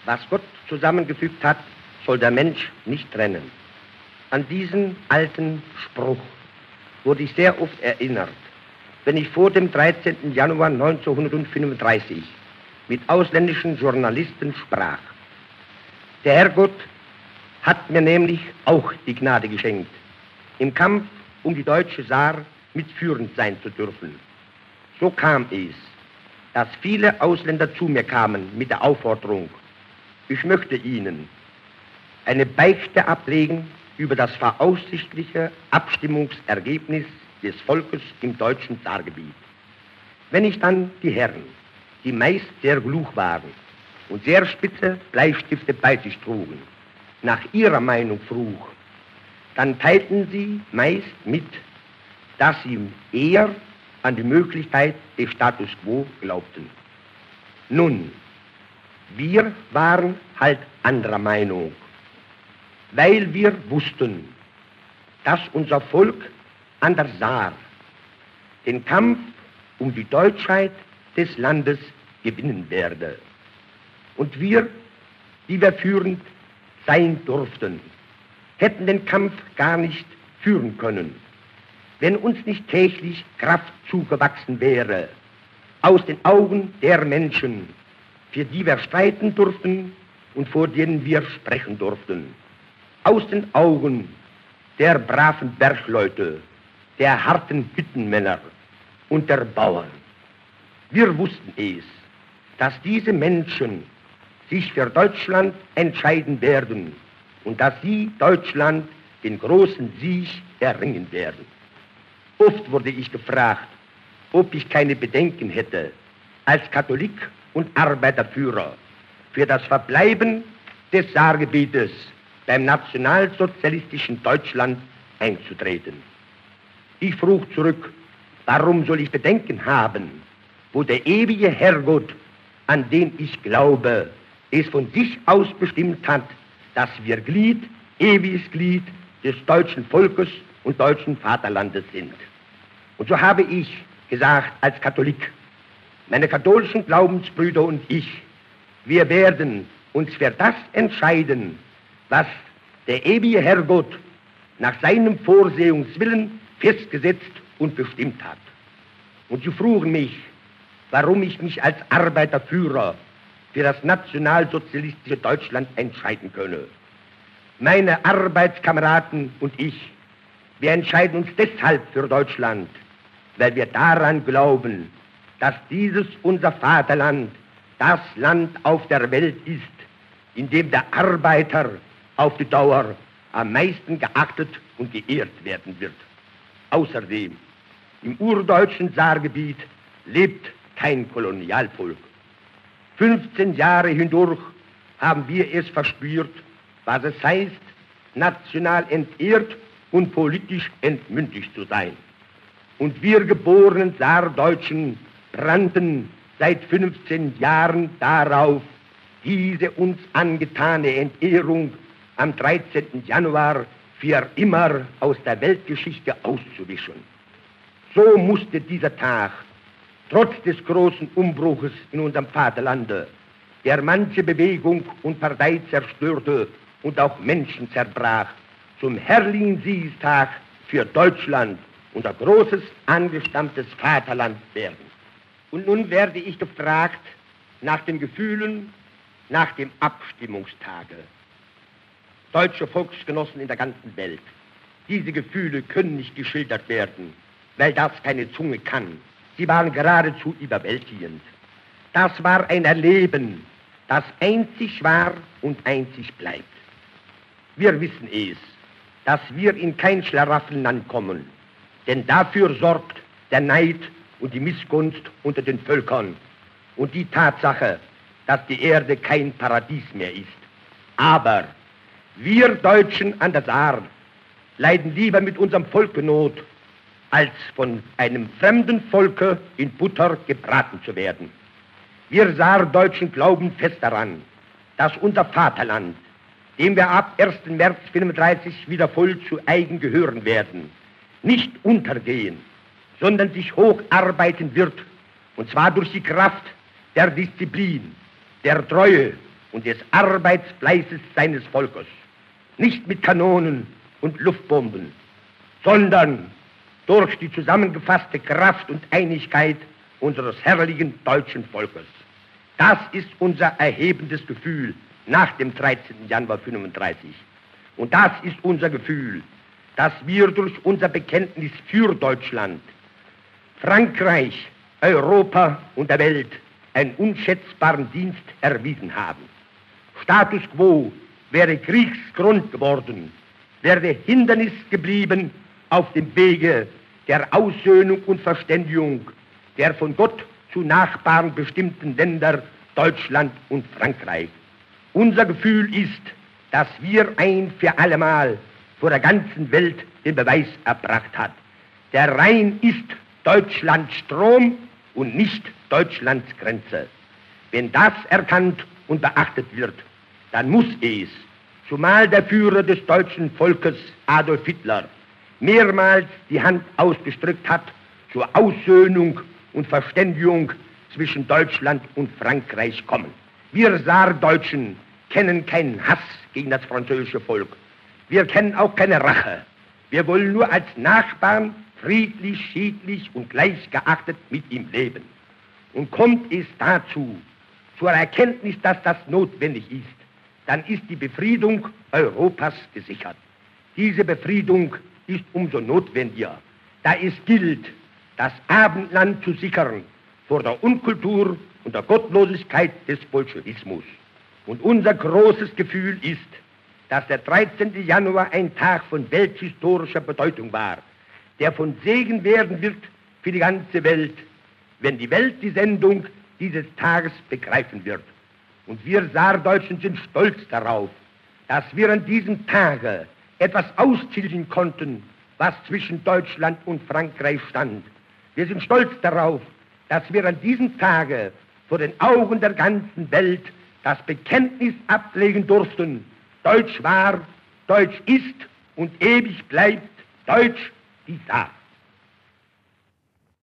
Was Gott zusammengefügt hat, soll der Mensch nicht trennen. An diesen alten Spruch wurde ich sehr oft erinnert, wenn ich vor dem 13. Januar 1935 mit ausländischen Journalisten sprach. Der Herrgott hat mir nämlich auch die Gnade geschenkt, im Kampf um die deutsche Saar mitführend sein zu dürfen. So kam es, dass viele Ausländer zu mir kamen mit der Aufforderung, ich möchte Ihnen eine Beichte ablegen über das voraussichtliche Abstimmungsergebnis des Volkes im deutschen Saargebiet. Wenn ich dann die Herren, die meist sehr klug waren und sehr spitze Bleistifte bei sich trugen, nach ihrer Meinung frug, dann teilten sie meist mit, dass sie eher an die Möglichkeit des Status quo glaubten. Nun, wir waren halt anderer Meinung, weil wir wussten, dass unser Volk an der Saar den Kampf um die Deutschheit des Landes gewinnen werde. Und wir, die wir führend sein durften, hätten den Kampf gar nicht führen können, wenn uns nicht täglich Kraft zugewachsen wäre, aus den Augen der Menschen, für die wir streiten durften und vor denen wir sprechen durften, aus den Augen der braven Bergleute, der harten Hüttenmänner und der Bauern. Wir wussten es, dass diese Menschen sich für Deutschland entscheiden werden und dass sie Deutschland den großen Sieg erringen werden. Oft wurde ich gefragt, ob ich keine Bedenken hätte, als Katholik und Arbeiterführer für das Verbleiben des Saargebietes beim nationalsozialistischen Deutschland einzutreten. Ich frug zurück, warum soll ich Bedenken haben, wo der ewige Herrgott, an den ich glaube, es von sich aus bestimmt hat, dass wir Glied, ewiges Glied des deutschen Volkes und deutschen Vaterlandes sind. Und so habe ich gesagt als Katholik, meine katholischen Glaubensbrüder und ich, wir werden uns für das entscheiden, was der ewige Herrgott nach seinem Vorsehungswillen festgesetzt und bestimmt hat. Und sie frugen mich, warum ich mich als Arbeiterführer für das nationalsozialistische Deutschland entscheiden könne. Meine Arbeitskameraden und ich, wir entscheiden uns deshalb für Deutschland, weil wir daran glauben, dass dieses unser Vaterland das Land auf der Welt ist, in dem der Arbeiter auf die Dauer am meisten geachtet und geehrt werden wird. Außerdem, im urdeutschen Saargebiet lebt kein Kolonialvolk. 15 Jahre hindurch haben wir es verspürt, was es heißt, national entehrt und politisch entmündigt zu sein. Und wir geborenen Saardeutschen brannten seit 15 Jahren darauf, diese uns angetane Entehrung am 13. Januar für immer aus der Weltgeschichte auszuwischen. So musste dieser Tag, trotz des großen Umbruches in unserem Vaterlande, der manche Bewegung und Partei zerstörte und auch Menschen zerbrach, zum herrlichen Siegestag für Deutschland, unser großes, angestammtes Vaterland werden. Und nun werde ich gefragt nach den Gefühlen nach dem Abstimmungstage. Deutsche Volksgenossen in der ganzen Welt, diese Gefühle können nicht geschildert werden, weil das keine Zunge kann. Sie waren geradezu überwältigend. Das war ein Erleben, das einzig war und einzig bleibt. Wir wissen es, dass wir in kein Schlaraffenland kommen, denn dafür sorgt der Neid und die Missgunst unter den Völkern und die Tatsache, dass die Erde kein Paradies mehr ist. Aber wir Deutschen an der Saar leiden lieber mit unserem Volke Not, als von einem fremden Volke in Butter gebraten zu werden. Wir Saardeutschen glauben fest daran, dass unser Vaterland, dem wir ab 1. März 1935 wieder voll zu eigen gehören werden, nicht untergehen, sondern sich hocharbeiten wird, und zwar durch die Kraft der Disziplin, der Treue und des Arbeitsfleißes seines Volkes. Nicht mit Kanonen und Luftbomben, sondern durch die zusammengefasste Kraft und Einigkeit unseres herrlichen deutschen Volkes. Das ist unser erhebendes Gefühl nach dem 13. Januar 1935. Und das ist unser Gefühl, dass wir durch unser Bekenntnis für Deutschland, Frankreich, Europa und der Welt einen unschätzbaren Dienst erwiesen haben. Status quo wäre Kriegsgrund geworden, wäre Hindernis geblieben auf dem Wege der Aussöhnung und Verständigung der von Gott zu Nachbarn bestimmten Länder Deutschland und Frankreich. Unser Gefühl ist, dass wir ein für allemal vor der ganzen Welt den Beweis erbracht hat. Der Rhein ist Deutschlands Strom und nicht Deutschlands Grenze. Wenn das erkannt und beachtet wird, dann muss es, zumal der Führer des deutschen Volkes, Adolf Hitler, mehrmals die Hand ausgestreckt hat zur Aussöhnung und Verständigung zwischen Deutschland und Frankreich kommen. Wir Saardeutschen kennen keinen Hass gegen das französische Volk. Wir kennen auch keine Rache. Wir wollen nur als Nachbarn friedlich, schiedlich und gleichgeachtet mit ihm leben. Und kommt es dazu, zur Erkenntnis, dass das notwendig ist, dann ist die Befriedung Europas gesichert. Diese Befriedung ist umso notwendiger, da es gilt, das Abendland zu sichern vor der Unkultur und der Gottlosigkeit des Bolschewismus. Und unser großes Gefühl ist, dass der 13. Januar ein Tag von welthistorischer Bedeutung war, der von Segen werden wird für die ganze Welt, wenn die Welt die Sendung dieses Tages begreifen wird. Und wir Saardeutschen sind stolz darauf, dass wir an diesem Tage etwas austilgen konnten, was zwischen Deutschland und Frankreich stand. Wir sind stolz darauf, dass wir an diesem Tage vor den Augen der ganzen Welt das Bekenntnis ablegen durften: Deutsch war, Deutsch ist und ewig bleibt Deutsch die Saar.